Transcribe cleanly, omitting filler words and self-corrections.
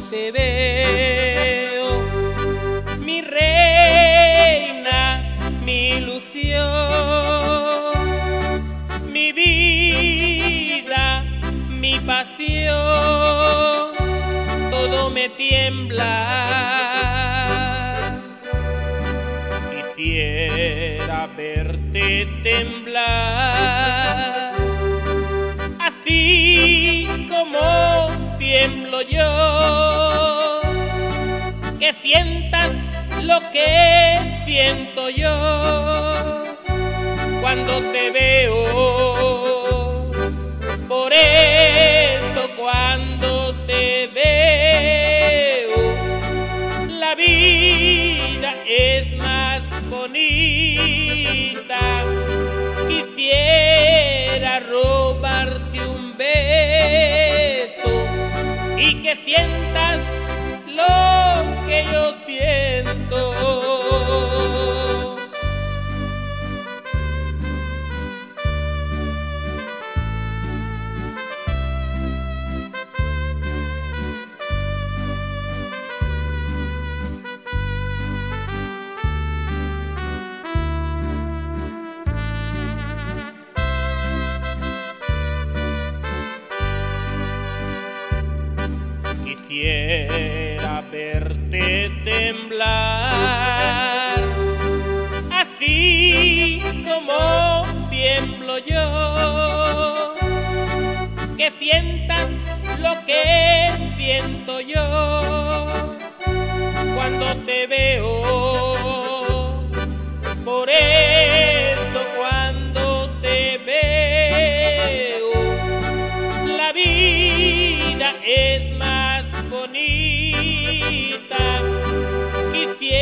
te veo, mi reina, mi ilusión, mi vida, mi pasión, todo me tiembla. Quisiera verte temblar, así como tiemblo yo, que sientas lo que siento yo cuando te veo. Por eso cuando te veo, la vida es más bonita. Quisiera robarte un beso y que sientas lo que yo siento. Quisiera verte temblar, así como tiemblo yo, que sientas lo que siento yo cuando te veo. Por eso cuando te veo, la vida es más bonita. Quisiera